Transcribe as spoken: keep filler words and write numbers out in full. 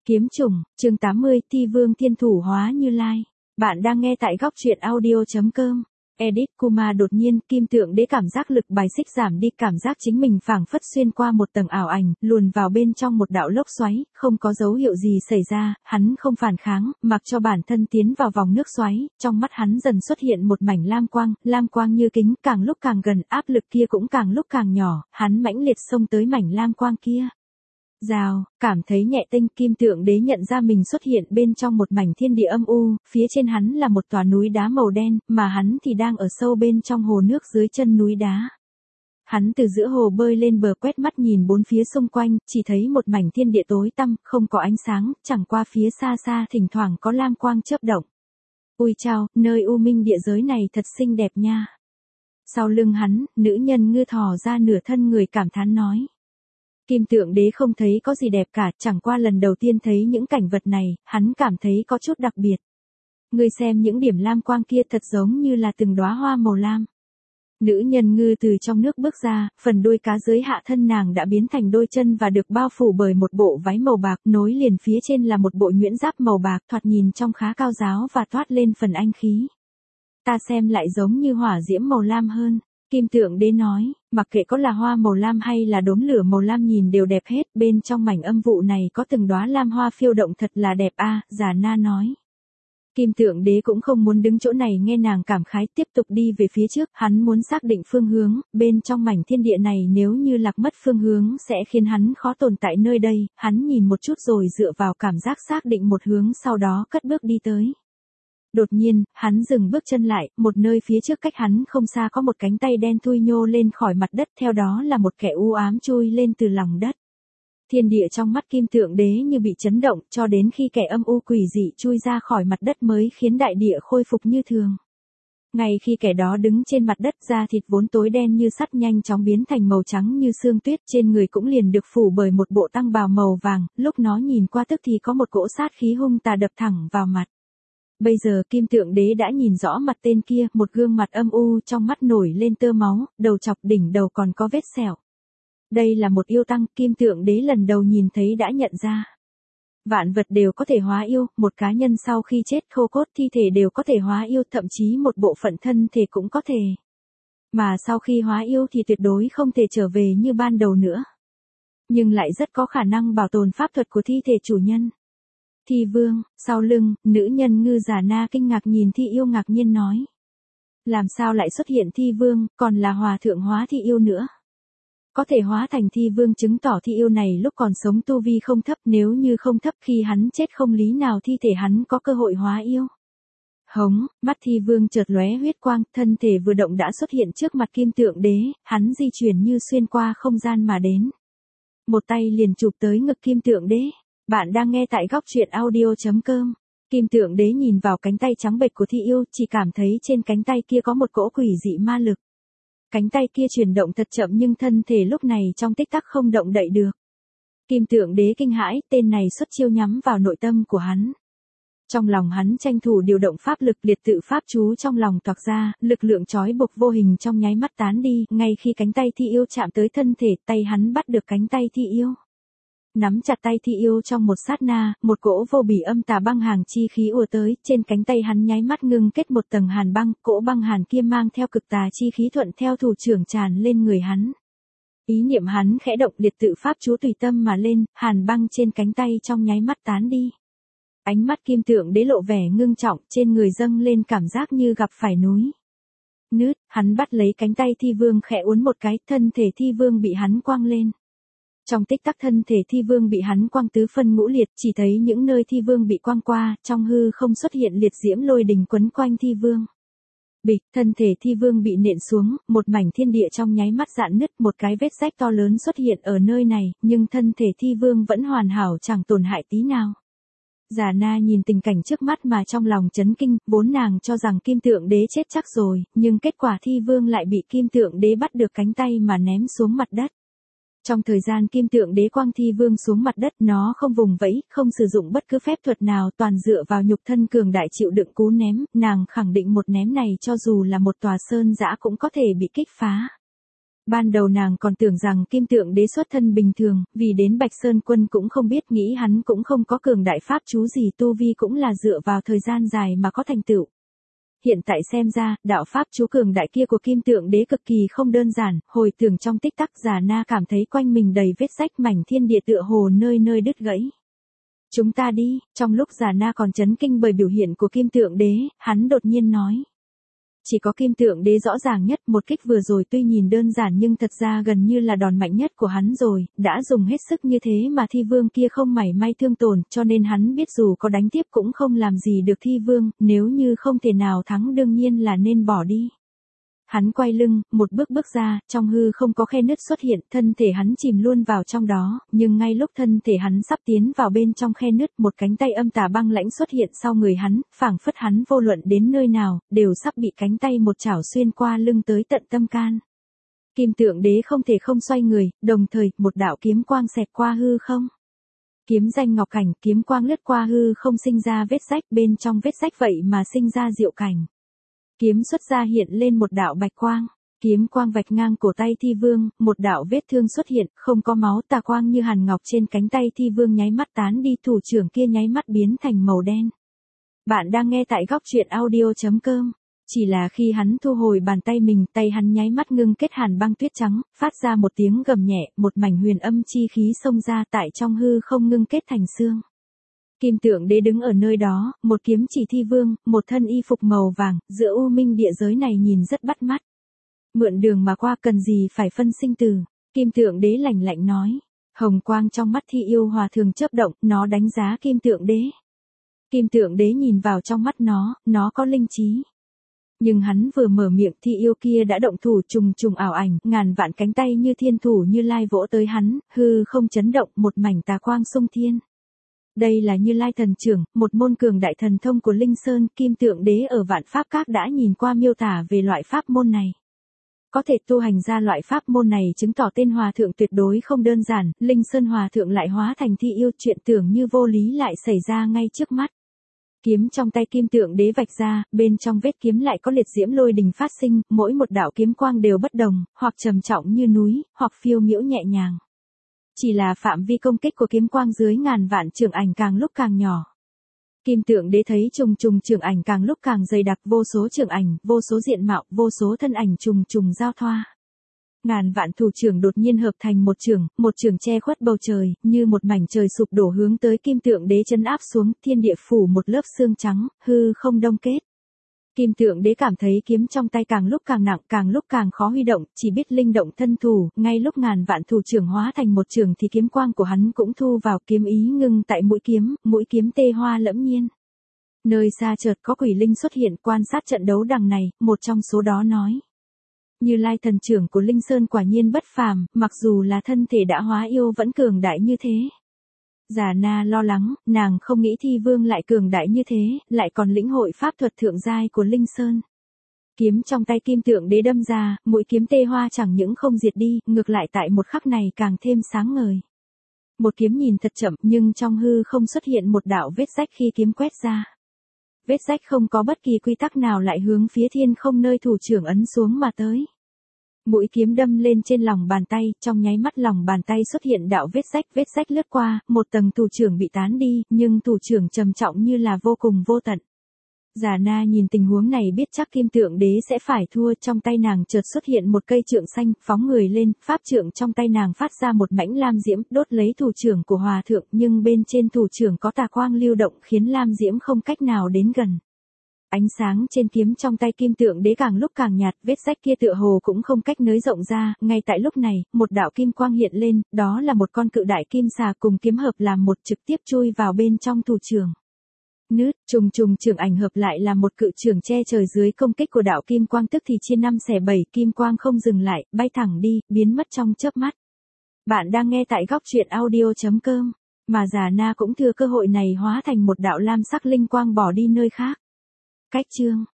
Kiếm chủng, chương tám mươi, Thi Vương Thiên Thủ Hóa Như Lai. Bạn đang nghe tại góc truyện audio.com. Edit Kuma đột nhiên, Kim Tượng Đế cảm giác lực bài xích giảm đi, cảm giác chính mình phảng phất xuyên qua một tầng ảo ảnh, luồn vào bên trong một đạo lốc xoáy, không có dấu hiệu gì xảy ra, hắn không phản kháng, mặc cho bản thân tiến vào vòng nước xoáy, trong mắt hắn dần xuất hiện một mảnh lam quang, lam quang như kính, càng lúc càng gần, áp lực kia cũng càng lúc càng nhỏ, hắn mãnh liệt xông tới mảnh lam quang kia. Rào, cảm thấy nhẹ tênh, Kim Tượng Đế nhận ra mình xuất hiện bên trong một mảnh thiên địa âm u, phía trên hắn là một tòa núi đá màu đen, mà hắn thì đang ở sâu bên trong hồ nước dưới chân núi đá. Hắn từ giữa hồ bơi lên bờ, quét mắt nhìn bốn phía xung quanh, chỉ thấy một mảnh thiên địa tối tăm, không có ánh sáng, chẳng qua phía xa xa thỉnh thoảng có lam quang chớp động. Ui chao, nơi u minh địa giới này thật xinh đẹp nha. Sau lưng hắn, nữ nhân ngư thò ra nửa thân người cảm thán nói. Kim Tượng Đế không thấy có gì đẹp cả, chẳng qua lần đầu tiên thấy những cảnh vật này, hắn cảm thấy có chút đặc biệt. Ngươi xem những điểm lam quang kia thật giống như là từng đóa hoa màu lam. Nữ nhân ngư từ trong nước bước ra, phần đuôi cá dưới hạ thân nàng đã biến thành đôi chân và được bao phủ bởi một bộ váy màu bạc, nối liền phía trên là một bộ nhuyễn giáp màu bạc, thoạt nhìn trông khá cao giáo và toát lên phần anh khí. Ta xem lại giống như hỏa diễm màu lam hơn. Kim Tượng Đế nói, mặc kệ có là hoa màu lam hay là đốm lửa màu lam nhìn đều đẹp hết, bên trong mảnh âm vụ này có từng đóa lam hoa phiêu động thật là đẹp a, à, Già Na nói. Kim Tượng Đế cũng không muốn đứng chỗ này nghe nàng cảm khái, tiếp tục đi về phía trước, hắn muốn xác định phương hướng, bên trong mảnh thiên địa này nếu như lạc mất phương hướng sẽ khiến hắn khó tồn tại nơi đây, hắn nhìn một chút rồi dựa vào cảm giác xác định một hướng sau đó cất bước đi tới. Đột nhiên, hắn dừng bước chân lại, một nơi phía trước cách hắn không xa có một cánh tay đen thui nhô lên khỏi mặt đất, theo đó là một kẻ u ám chui lên từ lòng đất. Thiên địa trong mắt Kim Tượng Đế như bị chấn động, cho đến khi kẻ âm u quỷ dị chui ra khỏi mặt đất mới khiến đại địa khôi phục như thường. Ngay khi kẻ đó đứng trên mặt đất, da thịt vốn tối đen như sắt nhanh chóng biến thành màu trắng như sương tuyết, trên người cũng liền được phủ bởi một bộ tăng bào màu vàng, lúc nó nhìn qua tức thì có một cỗ sát khí hung tà đập thẳng vào mặt. Bây giờ Kim Tượng Đế đã nhìn rõ mặt tên kia, một gương mặt âm u, trong mắt nổi lên tơ máu, đầu chọc đỉnh đầu còn có vết sẹo. Đây là một yêu tăng, Kim Tượng Đế lần đầu nhìn thấy đã nhận ra. Vạn vật đều có thể hóa yêu, một cá nhân sau khi chết khô cốt thi thể đều có thể hóa yêu, thậm chí một bộ phận thân thể cũng có thể. Mà sau khi hóa yêu thì tuyệt đối không thể trở về như ban đầu nữa. Nhưng lại rất có khả năng bảo tồn pháp thuật của thi thể chủ nhân. Thi Vương, sau lưng, nữ nhân ngư Già Na kinh ngạc nhìn Thi Yêu ngạc nhiên nói. Làm sao lại xuất hiện Thi Vương, còn là hòa thượng hóa Thi Yêu nữa? Có thể hóa thành Thi Vương chứng tỏ Thi Yêu này lúc còn sống tu vi không thấp, nếu như không thấp khi hắn chết không lý nào thi thể hắn có cơ hội hóa yêu. Hống, mắt Thi Vương chợt lóe huyết quang, thân thể vừa động đã xuất hiện trước mặt Kim Tượng Đế, hắn di chuyển như xuyên qua không gian mà đến. Một tay liền chụp tới ngực Kim Tượng Đế. Bạn đang nghe tại góc truyện audio.com. Kim Tượng Đế nhìn vào cánh tay trắng bệch của Thi Yêu, chỉ cảm thấy trên cánh tay kia có một cỗ quỷ dị ma lực. Cánh tay kia chuyển động thật chậm nhưng thân thể lúc này trong tích tắc không động đậy được. Kim Tượng Đế kinh hãi, tên này xuất chiêu nhắm vào nội tâm của hắn. Trong lòng hắn tranh thủ điều động pháp lực, liệt tự pháp chú trong lòng toạc ra, lực lượng trói buộc vô hình trong nháy mắt tán đi, ngay khi cánh tay Thi Yêu chạm tới thân thể, tay hắn bắt được cánh tay Thi Yêu. Nắm chặt tay Thi Yêu trong một sát na, một cỗ vô bỉ âm tà băng hàn chi khí ùa tới, trên cánh tay hắn nháy mắt ngưng kết một tầng hàn băng, cỗ băng hàn kia mang theo cực tà chi khí thuận theo thủ trưởng tràn lên người hắn. Ý niệm hắn khẽ động, liệt tự pháp chú tùy tâm mà lên, hàn băng trên cánh tay trong nháy mắt tán đi. Ánh mắt Kim Tượng Đế lộ vẻ ngưng trọng, trên người dâng lên cảm giác như gặp phải núi nứt, hắn bắt lấy cánh tay Thi Vương khẽ uốn một cái, thân thể Thi Vương bị hắn quăng lên. Trong tích tắc thân thể Thi Vương bị hắn quăng tứ phân ngũ liệt, chỉ thấy những nơi Thi Vương bị quăng qua, trong hư không xuất hiện liệt diễm lôi đình quấn quanh Thi Vương. Bịch, thân thể Thi Vương bị nện xuống, một mảnh thiên địa trong nháy mắt rạn nứt, một cái vết rách to lớn xuất hiện ở nơi này, nhưng thân thể Thi Vương vẫn hoàn hảo chẳng tổn hại tí nào. Già Na nhìn tình cảnh trước mắt mà trong lòng chấn kinh, vốn nàng cho rằng Kim Tượng Đế chết chắc rồi, nhưng kết quả Thi Vương lại bị Kim Tượng Đế bắt được cánh tay mà ném xuống mặt đất. Trong thời gian Kim Tượng Đế quăng Thi Vương xuống mặt đất, nó không vùng vẫy, không sử dụng bất cứ phép thuật nào, toàn dựa vào nhục thân cường đại chịu đựng cú ném, nàng khẳng định một ném này cho dù là một tòa sơn dã cũng có thể bị kích phá. Ban đầu nàng còn tưởng rằng kim tượng đế xuất thân bình thường, vì đến Bạch Sơn Quân cũng không biết, nghĩ hắn cũng không có cường đại pháp chú gì, tu vi cũng là dựa vào thời gian dài mà có thành tựu. Hiện tại xem ra, đạo pháp chú cường đại kia của kim tượng đế cực kỳ không đơn giản, hồi tưởng trong tích tắc Già Na cảm thấy quanh mình đầy vết rách, mảnh thiên địa tựa hồ nơi nơi đứt gãy. Chúng ta đi, trong lúc Già Na còn chấn kinh bởi biểu hiện của kim tượng đế, hắn đột nhiên nói. Chỉ có kim tượng đế rõ ràng nhất, một kích vừa rồi tuy nhìn đơn giản nhưng thật ra gần như là đòn mạnh nhất của hắn rồi, đã dùng hết sức như thế mà thi vương kia không mảy may thương tổn, cho nên hắn biết dù có đánh tiếp cũng không làm gì được thi vương, nếu như không thể nào thắng đương nhiên là nên bỏ đi. Hắn quay lưng, một bước bước ra, trong hư không có khe nứt xuất hiện, thân thể hắn chìm luôn vào trong đó, nhưng ngay lúc thân thể hắn sắp tiến vào bên trong khe nứt, một cánh tay âm tà băng lãnh xuất hiện sau người hắn, phảng phất hắn vô luận đến nơi nào, đều sắp bị cánh tay một chảo xuyên qua lưng tới tận tâm can. Kim tượng đế không thể không xoay người, đồng thời, một đạo kiếm quang xẹt qua hư không. Kiếm danh ngọc cảnh, kiếm quang lướt qua hư không sinh ra vết rách, bên trong vết rách vậy mà sinh ra diệu cảnh. Kiếm xuất ra hiện lên một đạo bạch quang, kiếm quang vạch ngang cổ tay thi vương, một đạo vết thương xuất hiện, không có máu, tà quang như hàn ngọc trên cánh tay thi vương nháy mắt tán đi, thủ trưởng kia nháy mắt biến thành màu đen. Bạn đang nghe tại góc truyện audio chấm com. Chỉ là khi hắn thu hồi bàn tay mình, tay hắn nháy mắt ngưng kết hàn băng tuyết trắng, phát ra một tiếng gầm nhẹ, một mảnh huyền âm chi khí xông ra, tại trong hư không ngưng kết thành xương. Kim tượng đế đứng ở nơi đó, một kiếm chỉ thi vương, một thân y phục màu vàng, giữa u minh địa giới này nhìn rất bắt mắt. Mượn đường mà qua, cần gì phải phân sinh tử. Kim tượng đế lạnh lạnh nói. Hồng quang trong mắt thi yêu hòa thường chớp động, nó đánh giá kim tượng đế. Kim tượng đế nhìn vào trong mắt nó, nó có linh trí. Nhưng hắn vừa mở miệng, thi yêu kia đã động thủ, trùng trùng ảo ảnh, ngàn vạn cánh tay như thiên thủ Như Lai vỗ tới hắn, hư không chấn động, một mảnh tà quang xung thiên. Đây là Như Lai thần trưởng, một môn cường đại thần thông của Linh Sơn, kim tượng đế ở Vạn Pháp Các đã nhìn qua miêu tả về loại pháp môn này. Có thể tu hành ra loại pháp môn này chứng tỏ tên hòa thượng tuyệt đối không đơn giản, Linh Sơn hòa thượng lại hóa thành thi yêu, chuyện tưởng như vô lý lại xảy ra ngay trước mắt. Kiếm trong tay kim tượng đế vạch ra, bên trong vết kiếm lại có liệt diễm lôi đình phát sinh, mỗi một đạo kiếm quang đều bất đồng, hoặc trầm trọng như núi, hoặc phiêu miễu nhẹ nhàng. Chỉ là phạm vi công kích của kiếm quang dưới ngàn vạn trường ảnh càng lúc càng nhỏ. Kim tượng đế thấy trùng trùng trường ảnh càng lúc càng dày đặc, vô số trường ảnh, vô số diện mạo, vô số thân ảnh trùng trùng giao thoa. Ngàn vạn thủ trưởng đột nhiên hợp thành một trường, một trường che khuất bầu trời, như một mảnh trời sụp đổ hướng tới kim tượng đế chân áp xuống, thiên địa phủ một lớp sương trắng, hư không đông kết. Kim tượng đế cảm thấy kiếm trong tay càng lúc càng nặng, càng lúc càng khó huy động, chỉ biết linh động thân thủ, ngay lúc ngàn vạn thủ trưởng hóa thành một trường thì kiếm quang của hắn cũng thu vào, kiếm ý ngưng tại mũi kiếm, mũi kiếm tê hoa lẫm nhiên. Nơi xa chợt có quỷ linh xuất hiện quan sát trận đấu đằng này, một trong số đó nói. Như Lai thần trưởng của Linh Sơn quả nhiên bất phàm, mặc dù là thân thể đã hóa yêu vẫn cường đại như thế. Già Na lo lắng, nàng không nghĩ thi vương lại cường đại như thế, lại còn lĩnh hội pháp thuật thượng giai của Linh Sơn. Kiếm trong tay kim tượng đế đâm ra, mũi kiếm tê hoa chẳng những không diệt đi, ngược lại tại một khắc này càng thêm sáng ngời. Một kiếm nhìn thật chậm, nhưng trong hư không xuất hiện một đạo vết rách khi kiếm quét ra. Vết rách không có bất kỳ quy tắc nào lại hướng phía thiên không nơi thủ trưởng ấn xuống mà tới. Mũi kiếm đâm lên trên lòng bàn tay, trong nháy mắt lòng bàn tay xuất hiện đạo vết rách, vết rách lướt qua, một tầng thủ trưởng bị tán đi, nhưng thủ trưởng trầm trọng như là vô cùng vô tận. Già Na nhìn tình huống này biết chắc kim tượng đế sẽ phải thua, trong tay nàng chợt xuất hiện một cây trượng xanh, phóng người lên, pháp trượng trong tay nàng phát ra một mãnh lam diễm, đốt lấy thủ trưởng của hòa thượng, nhưng bên trên thủ trưởng có tà quang lưu động khiến lam diễm không cách nào đến gần. Ánh sáng trên kiếm trong tay kim tượng đế càng lúc càng nhạt, vết rách kia tựa hồ cũng không cách nới rộng ra, ngay tại lúc này, một đạo kim quang hiện lên, đó là một con cự đại kim xà cùng kiếm hợp làm một, trực tiếp chui vào bên trong thủ trưởng. Nứt, trùng trùng trường ảnh hợp lại là một cự trường che trời dưới công kích của đạo kim quang, tức thì chia năm xẻ bảy, kim quang không dừng lại, bay thẳng đi, biến mất trong chớp mắt. Bạn đang nghe tại góc truyện audio chấm com, mà Già Na cũng thừa cơ hội này hóa thành một đạo lam sắc linh quang bỏ đi nơi khác. Cách chương